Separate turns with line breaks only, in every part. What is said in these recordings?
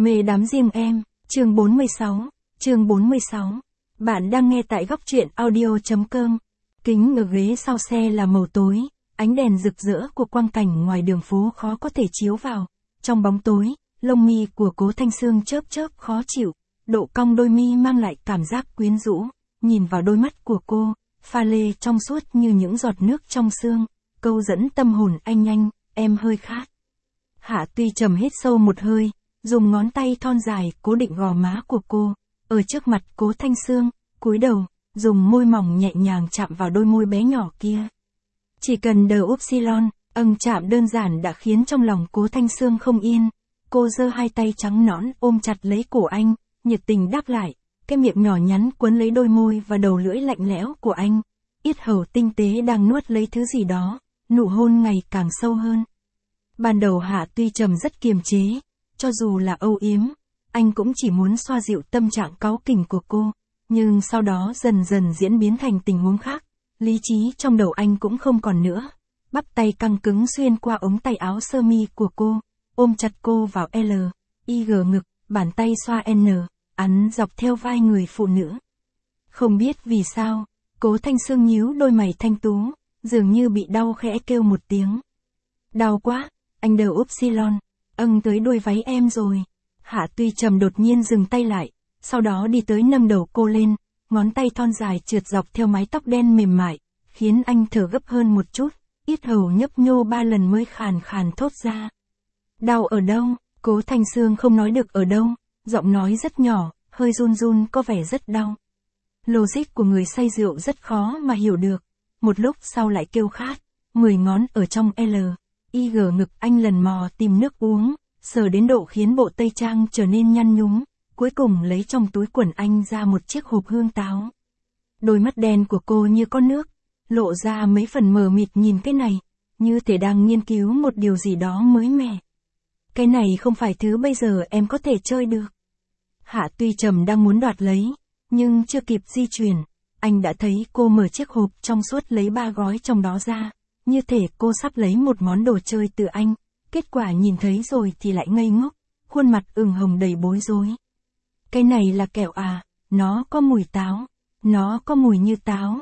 Mê đắm riêng em, chương 46. Bạn đang nghe tại góc truyện audio.com. Kính ở ghế sau xe là màu tối, ánh đèn rực rỡ của quang cảnh ngoài đường phố khó có thể chiếu vào. Trong bóng tối, lông mi của Cố Thanh Sương chớp chớp khó chịu, độ cong đôi mi mang lại cảm giác quyến rũ. Nhìn vào đôi mắt của cô, pha lê trong suốt như những giọt nước trong sương, câu dẫn tâm hồn anh, em hơi khát. Hạ Tuy trầm hít sâu một hơi, dùng ngón tay thon dài cố định gò má của cô, ở trước mặt Cố Thanh Sương, cúi đầu, dùng môi mỏng nhẹ nhàng chạm vào đôi môi bé nhỏ kia. Chỉ cần đờ upsilon, chạm đơn giản đã khiến trong lòng Cố Thanh Sương không yên. Cô giơ hai tay trắng nõn ôm chặt lấy cổ anh, nhiệt tình đáp lại, cái miệng nhỏ nhắn quấn lấy đôi môi và đầu lưỡi lạnh lẽo của anh. Yết hầu tinh tế đang nuốt lấy thứ gì đó, nụ hôn ngày càng sâu hơn. Ban đầu Hạ Tuy trầm rất kiềm chế, cho dù là âu yếm, anh cũng chỉ muốn xoa dịu tâm trạng cáu kỉnh của cô, nhưng sau đó dần dần diễn biến thành tình huống khác, lý trí trong đầu anh cũng không còn nữa. Bắp tay căng cứng xuyên qua ống tay áo sơ mi của cô, ôm chặt cô vào L, I G ngực, bàn tay xoa N, ấn dọc theo vai người phụ nữ. Không biết vì sao, Cố Thanh Sương nhíu đôi mày thanh tú, dường như bị đau khẽ kêu một tiếng. Đau quá, anh đờ upsilon, tới đuôi váy em rồi. Hạ Tuy trầm đột nhiên dừng tay lại, sau đó đi tới nâng đầu cô lên, ngón tay thon dài trượt dọc theo mái tóc đen mềm mại, khiến anh thở gấp hơn một chút, yết hầu nhấp nhô 3 lần mới khàn khàn thốt ra. Đau ở đâu? Cố Thanh Sương không nói được ở đâu, giọng nói rất nhỏ, hơi run run có vẻ rất đau. Logic của người say rượu rất khó mà hiểu được, một lúc sau lại kêu khát, 10 ngón ở trong L, I G ngực anh lần mò tìm nước uống, sờ đến độ khiến bộ tây trang trở nên nhăn nhúm, cuối cùng lấy trong túi quần anh ra một chiếc hộp hương táo. Đôi mắt đen của cô như có nước, lộ ra mấy phần mờ mịt nhìn cái này, như thể đang nghiên cứu một điều gì đó mới mẻ. Cái này không phải thứ bây giờ em có thể chơi được. Hạ Tuy trầm đang muốn đoạt lấy, nhưng chưa kịp di chuyển, anh đã thấy cô mở chiếc hộp trong suốt lấy 3 gói trong đó ra, như thể cô sắp lấy một món đồ chơi từ anh, kết quả nhìn thấy rồi thì lại ngây ngốc, khuôn mặt ửng hồng đầy bối rối. Cái này là kẹo à, nó có mùi táo, nó có mùi như táo,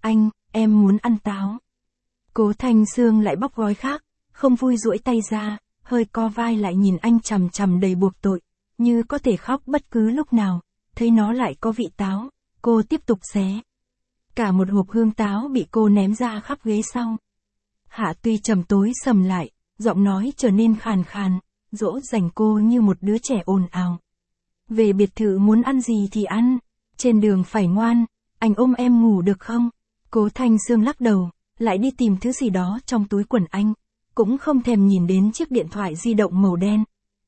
em muốn ăn táo. Cố Thanh Sương lại bóc gói khác, không vui duỗi tay ra, hơi co vai lại nhìn anh chằm chằm đầy buộc tội, như có thể khóc bất cứ lúc nào, thấy nó lại có vị táo, cô tiếp tục xé. Cả một hộp hương táo bị cô ném ra khắp ghế sau. Hạ Tuy trầm tối sầm lại, giọng nói trở nên khàn khàn, dỗ dành cô như một đứa trẻ ồn ào. Về biệt thự muốn ăn gì thì ăn, trên đường phải ngoan, anh ôm em ngủ được không? Cố Thanh Sương lắc đầu, lại đi tìm thứ gì đó trong túi quần anh, cũng không thèm nhìn đến chiếc điện thoại di động màu đen.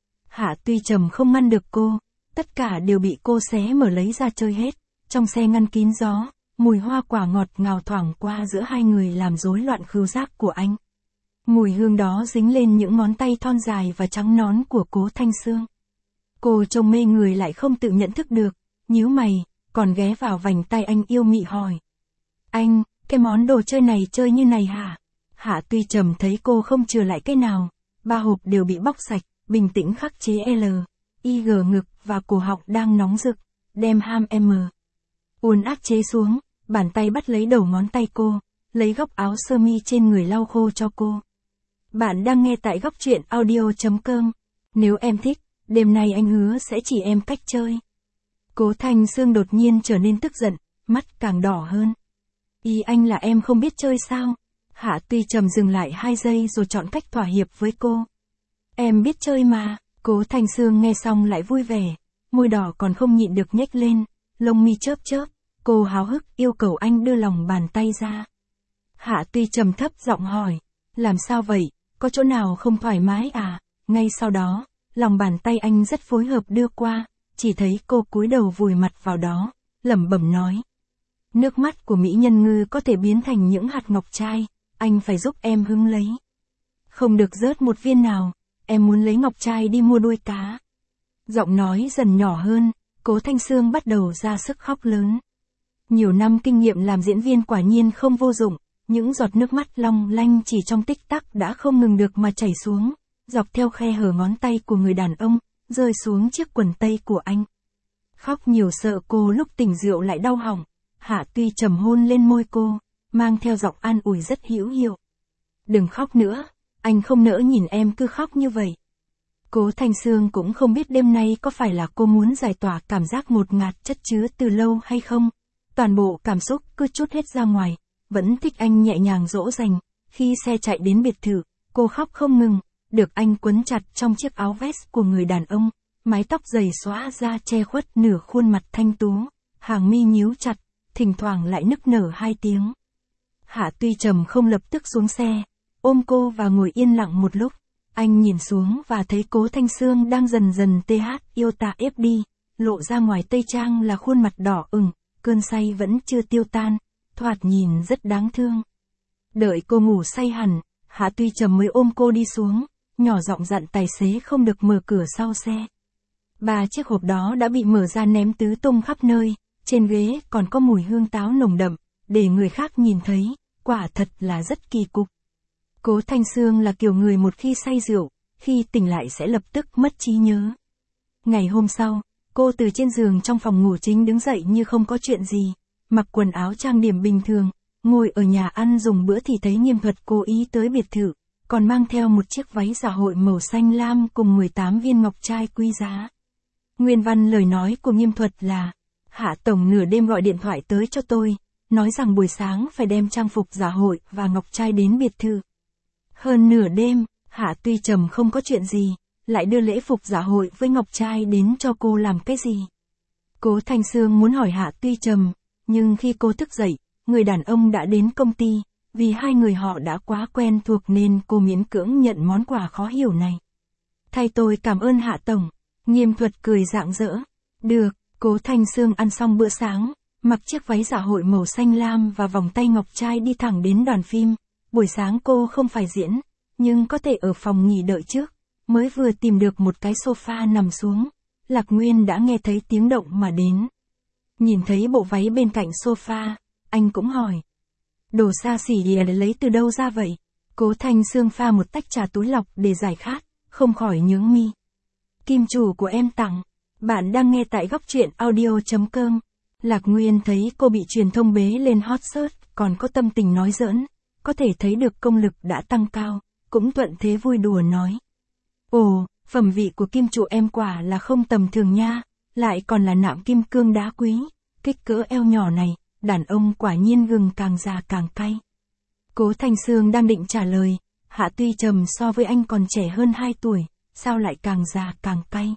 Hạ Tuy trầm không ngăn được cô, tất cả đều bị cô xé mở lấy ra chơi hết, trong xe ngăn kín gió, mùi hoa quả ngọt ngào thoảng qua giữa hai người làm rối loạn khứu giác của anh. Mùi hương đó dính lên những ngón tay thon dài và trắng nõn của Cố Thanh Sương. Cô trông mê người lại không tự nhận thức được, nhíu mày, còn ghé vào vành tay anh yêu mị hỏi. Anh, cái món đồ chơi này chơi như này hả? Hạ Tuy trầm thấy cô không chừa lại cái nào, 3 hộp đều bị bóc sạch, bình tĩnh khắc chế L, I G ngực và cổ họng đang nóng rực, đem ham M. Uốn áp chế xuống, bàn tay bắt lấy đầu ngón tay cô, lấy góc áo sơ mi trên người lau khô cho cô. Bạn đang nghe tại góc truyện audio.com. Nếu em thích, đêm nay anh hứa sẽ chỉ em cách chơi. Cố Thanh Sương đột nhiên trở nên tức giận, mắt càng đỏ hơn. Ý anh là em không biết chơi sao? Hạ Tuy trầm dừng lại 2 giây rồi chọn cách thỏa hiệp với cô. Em biết chơi mà. Cố Thanh Sương nghe xong lại vui vẻ, môi đỏ còn không nhịn được nhếch lên, lông mi chớp chớp, cô háo hức yêu cầu anh đưa lòng bàn tay ra. Hạ Tuy trầm thấp giọng hỏi, làm sao vậy, có chỗ nào không thoải mái à? Ngay sau đó, lòng bàn tay anh rất phối hợp đưa qua, chỉ thấy cô cúi đầu vùi mặt vào đó, lẩm bẩm nói. Nước mắt của mỹ nhân ngư có thể biến thành những hạt ngọc trai, anh phải giúp em hứng lấy. Không được rớt một viên nào, em muốn lấy ngọc trai đi mua đuôi cá. Giọng nói dần nhỏ hơn, Cố Thanh Sương bắt đầu ra sức khóc lớn. Nhiều năm kinh nghiệm làm diễn viên quả nhiên không vô dụng, những giọt nước mắt long lanh chỉ trong tích tắc đã không ngừng được mà chảy xuống, dọc theo khe hở ngón tay của người đàn ông, rơi xuống chiếc quần tây của anh. Khóc nhiều sợ cô lúc tỉnh rượu lại đau họng. Hạ Tuy Trầm hôn lên môi cô, mang theo giọng an ủi rất hữu hiệu. Đừng khóc nữa, anh không nỡ nhìn em cứ khóc như vậy. Cố Thanh Sương cũng không biết đêm nay có phải là cô muốn giải tỏa cảm giác ngột ngạt chất chứa từ lâu hay không. Toàn bộ cảm xúc cứ trút hết ra ngoài, vẫn thích anh nhẹ nhàng dỗ dành. Khi xe chạy đến biệt thự, cô khóc không ngừng, được anh quấn chặt trong chiếc áo vest của người đàn ông, mái tóc dày xõa ra che khuất nửa khuôn mặt thanh tú, hàng mi nhíu chặt, thỉnh thoảng lại nức nở 2 tiếng. Hạ Tuy Trầm không lập tức xuống xe, ôm cô và ngồi yên lặng một lúc. Anh nhìn xuống và thấy Cố Thanh Sương đang dần dần yêu ta ép đi, lộ ra ngoài tây trang là khuôn mặt đỏ ửng, cơn say vẫn chưa tiêu tan, thoạt nhìn rất đáng thương. Đợi cô ngủ say hẳn, Hạ Tuy Trầm mới ôm cô đi xuống, nhỏ giọng dặn tài xế không được mở cửa sau xe. 3 chiếc hộp đó đã bị mở ra ném tứ tung khắp nơi, trên ghế còn có mùi hương táo nồng đậm, để người khác nhìn thấy, quả thật là rất kỳ cục. Cố Thanh Sương là kiểu người một khi say rượu, khi tỉnh lại sẽ lập tức mất trí nhớ. Ngày hôm sau, cô từ trên giường trong phòng ngủ chính đứng dậy như không có chuyện gì, mặc quần áo trang điểm bình thường, ngồi ở nhà ăn dùng bữa thì thấy Nghiêm Thuật cố ý tới biệt thự, còn mang theo một chiếc váy dạ hội màu xanh lam cùng 18 viên ngọc trai quý giá. Nguyên văn lời nói của Nghiêm Thuật là: Hạ tổng nửa đêm gọi điện thoại tới cho tôi, nói rằng buổi sáng phải đem trang phục dạ hội và ngọc trai đến biệt thự. Hơn nửa đêm, Hạ Tuy Trầm không có chuyện gì, lại đưa lễ phục dạ hội với ngọc trai đến cho cô làm cái gì? Cố Thanh Sương muốn hỏi Hạ Tuy Trầm, nhưng khi cô thức dậy, người đàn ông đã đến công ty, vì hai người họ đã quá quen thuộc nên cô miễn cưỡng nhận món quà khó hiểu này. Thay tôi cảm ơn Hạ tổng, Nghiêm Thuật cười rạng rỡ. Được, Cố Thanh Sương ăn xong bữa sáng, mặc chiếc váy dạ hội màu xanh lam và vòng tay ngọc trai đi thẳng đến đoàn phim. Buổi sáng cô không phải diễn, nhưng có thể ở phòng nghỉ đợi trước, mới vừa tìm được một cái sofa nằm xuống, Lạc Nguyên đã nghe thấy tiếng động mà đến. Nhìn thấy bộ váy bên cạnh sofa, anh cũng hỏi. Đồ xa xỉ để lấy từ đâu ra vậy? Cố Thanh Sương pha một tách trà túi lọc để giải khát, không khỏi nhướng mi. Kim chủ của em tặng. Bạn đang nghe tại góc truyện audio.com. Lạc Nguyên thấy cô bị truyền thông bế lên hot search, còn có tâm tình nói giỡn, có thể thấy được công lực đã tăng cao, cũng thuận thế vui đùa nói. Ồ, phẩm vị của kim chủ em quả là không tầm thường nha, lại còn là nạm kim cương đá quý, kích cỡ eo nhỏ này, đàn ông quả nhiên gừng càng già càng cay. Cố Thanh Sương đang định trả lời, Hạ Tuy Trầm so với anh còn trẻ hơn 2 tuổi, sao lại càng già càng cay?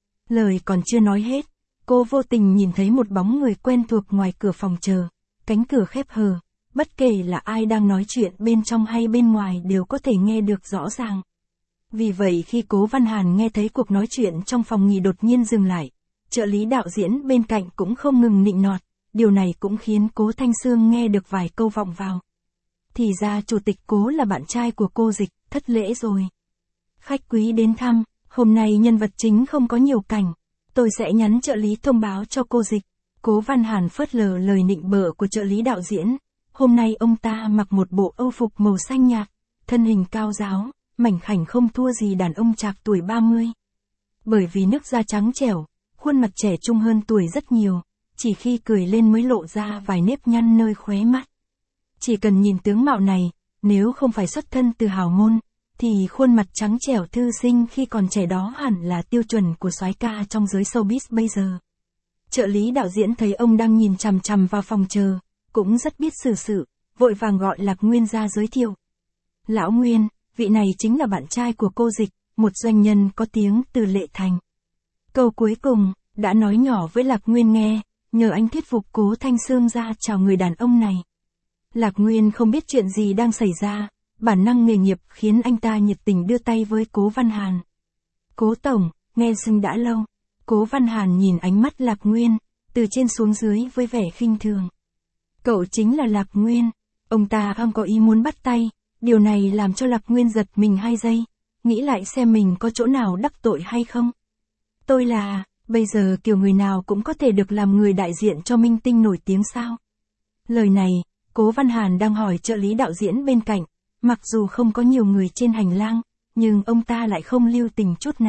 Lời còn chưa nói hết, cô vô tình nhìn thấy một bóng người quen thuộc ngoài cửa phòng chờ, cánh cửa khép hờ, bất kể là ai đang nói chuyện bên trong hay bên ngoài đều có thể nghe được rõ ràng. Vì vậy khi Cố Văn Hàn nghe thấy cuộc nói chuyện trong phòng nghỉ đột nhiên dừng lại, trợ lý đạo diễn bên cạnh cũng không ngừng nịnh nọt, điều này cũng khiến Cố Thanh Sương nghe được vài câu vọng vào. Thì ra chủ tịch Cố là bạn trai của cô Dịch, thất lễ rồi. Khách quý đến thăm, hôm nay nhân vật chính không có nhiều cảnh, tôi sẽ nhắn trợ lý thông báo cho cô Dịch. Cố Văn Hàn phớt lờ lời nịnh bợ của trợ lý đạo diễn. Hôm nay ông ta mặc một bộ âu phục màu xanh nhạt, thân hình cao ráo, mảnh khảnh không thua gì đàn ông trạc tuổi 30. Bởi vì nước da trắng trẻo, khuôn mặt trẻ trung hơn tuổi rất nhiều, chỉ khi cười lên mới lộ ra vài nếp nhăn nơi khóe mắt. Chỉ cần nhìn tướng mạo này, nếu không phải xuất thân từ hào môn, thì khuôn mặt trắng trẻo thư sinh khi còn trẻ đó hẳn là tiêu chuẩn của soái ca trong giới showbiz bây giờ. Trợ lý đạo diễn thấy ông đang nhìn chằm chằm vào phòng chờ, cũng rất biết xử sự, vội vàng gọi Lạc Nguyên ra giới thiệu. Lão Nguyên, vị này chính là bạn trai của cô Dịch, một doanh nhân có tiếng từ Lệ Thành. Câu cuối cùng, đã nói nhỏ với Lạc Nguyên nghe, nhờ anh thuyết phục Cố Thanh Sương ra chào người đàn ông này. Lạc Nguyên không biết chuyện gì đang xảy ra, bản năng nghề nghiệp khiến anh ta nhiệt tình đưa tay với Cố Văn Hàn. Cố tổng, nghe xưng đã lâu. Cố Văn Hàn nhìn ánh mắt Lạc Nguyên, từ trên xuống dưới với vẻ khinh thường. Cậu chính là Lạc Nguyên. Ông ta không có ý muốn bắt tay, điều này làm cho Lạc Nguyên giật mình 2 giây, nghĩ lại xem mình có chỗ nào đắc tội hay không. Tôi là, bây giờ kiểu người nào cũng có thể được làm người đại diện cho minh tinh nổi tiếng sao? Lời này, Cố Văn Hàn đang hỏi trợ lý đạo diễn bên cạnh, mặc dù không có nhiều người trên hành lang, nhưng ông ta lại không lưu tình chút nào,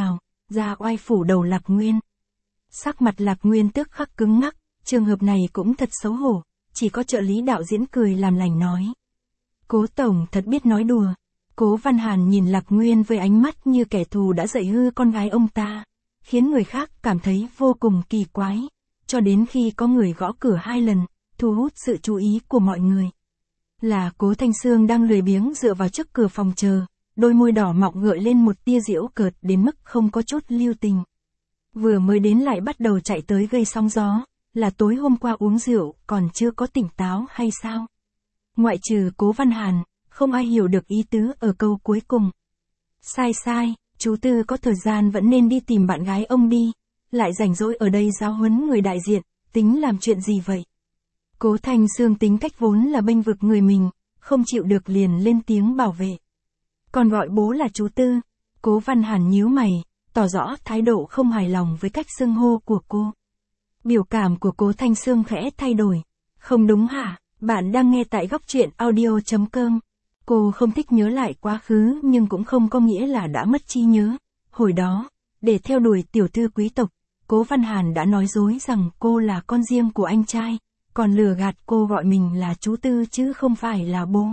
ra oai phủ đầu Lạc Nguyên. Sắc mặt Lạc Nguyên tức khắc cứng ngắc, trường hợp này cũng thật xấu hổ, chỉ có trợ lý đạo diễn cười làm lành nói. Cố tổng thật biết nói đùa. Cố Văn Hàn nhìn Lạc Nguyên với ánh mắt như kẻ thù đã dạy hư con gái ông ta, khiến người khác cảm thấy vô cùng kỳ quái, cho đến khi có người gõ cửa 2 lần, thu hút sự chú ý của mọi người. Là Cố Thanh Sương đang lười biếng dựa vào trước cửa phòng chờ, đôi môi đỏ mọng gợi lên một tia giễu cợt đến mức không có chút lưu tình. Vừa mới đến lại bắt đầu chạy tới gây sóng gió, là tối hôm qua uống rượu còn chưa có tỉnh táo hay sao? Ngoại trừ Cố Văn Hàn, không ai hiểu được ý tứ ở câu cuối cùng. Sai, chú Tư có thời gian vẫn nên đi tìm bạn gái ông đi, lại rảnh rỗi ở đây giáo huấn người đại diện, tính làm chuyện gì vậy? Cố Thanh Sương tính cách vốn là bênh vực người mình, không chịu được liền lên tiếng bảo vệ. Còn gọi bố là chú Tư. Cố Văn Hàn nhíu mày, tỏ rõ thái độ không hài lòng với cách xưng hô của cô. Biểu cảm của Cố Thanh Sương khẽ thay đổi. Không đúng hả? Bạn đang nghe tại góc truyện audio.com. Cô không thích nhớ lại quá khứ nhưng cũng không có nghĩa là đã mất trí nhớ. Hồi đó, để theo đuổi tiểu thư quý tộc, Cố Văn Hàn đã nói dối rằng cô là con riêng của anh trai, còn lừa gạt cô gọi mình là chú Tư chứ không phải là bố.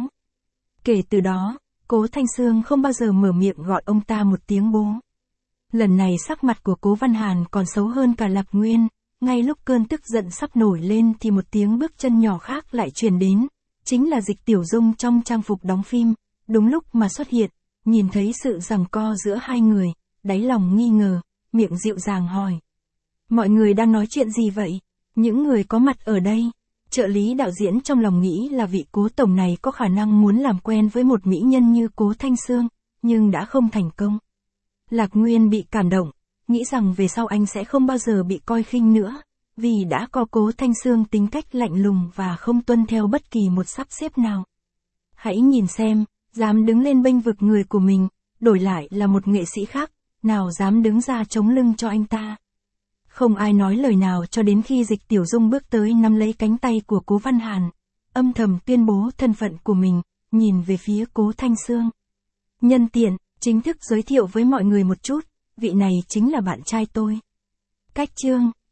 Kể từ đó, Cố Thanh Sương không bao giờ mở miệng gọi ông ta một tiếng bố. Lần này sắc mặt của Cố Văn Hàn còn xấu hơn cả Lạc Nguyên, ngay lúc cơn tức giận sắp nổi lên thì một tiếng bước chân nhỏ khác lại truyền đến, chính là Dịch Tiểu Dung trong trang phục đóng phim, đúng lúc mà xuất hiện, nhìn thấy sự giằng co giữa hai người, đáy lòng nghi ngờ, miệng dịu dàng hỏi. Mọi người đang nói chuyện gì vậy? Những người có mặt ở đây. Trợ lý đạo diễn trong lòng nghĩ là vị Cố tổng này có khả năng muốn làm quen với một mỹ nhân như Cố Thanh Sương, nhưng đã không thành công. Lạc Nguyên bị cảm động, nghĩ rằng về sau anh sẽ không bao giờ bị coi khinh nữa, vì đã có Cố Thanh Sương tính cách lạnh lùng và không tuân theo bất kỳ một sắp xếp nào. Hãy nhìn xem, dám đứng lên bênh vực người của mình, đổi lại là một nghệ sĩ khác, nào dám đứng ra chống lưng cho anh ta. Không ai nói lời nào cho đến khi Dịch Tiểu Dung bước tới nắm lấy cánh tay của Cố Văn Hàn, âm thầm tuyên bố thân phận của mình, nhìn về phía Cố Thanh Sương. Nhân tiện, chính thức giới thiệu với mọi người một chút, vị này chính là bạn trai tôi. Cách chương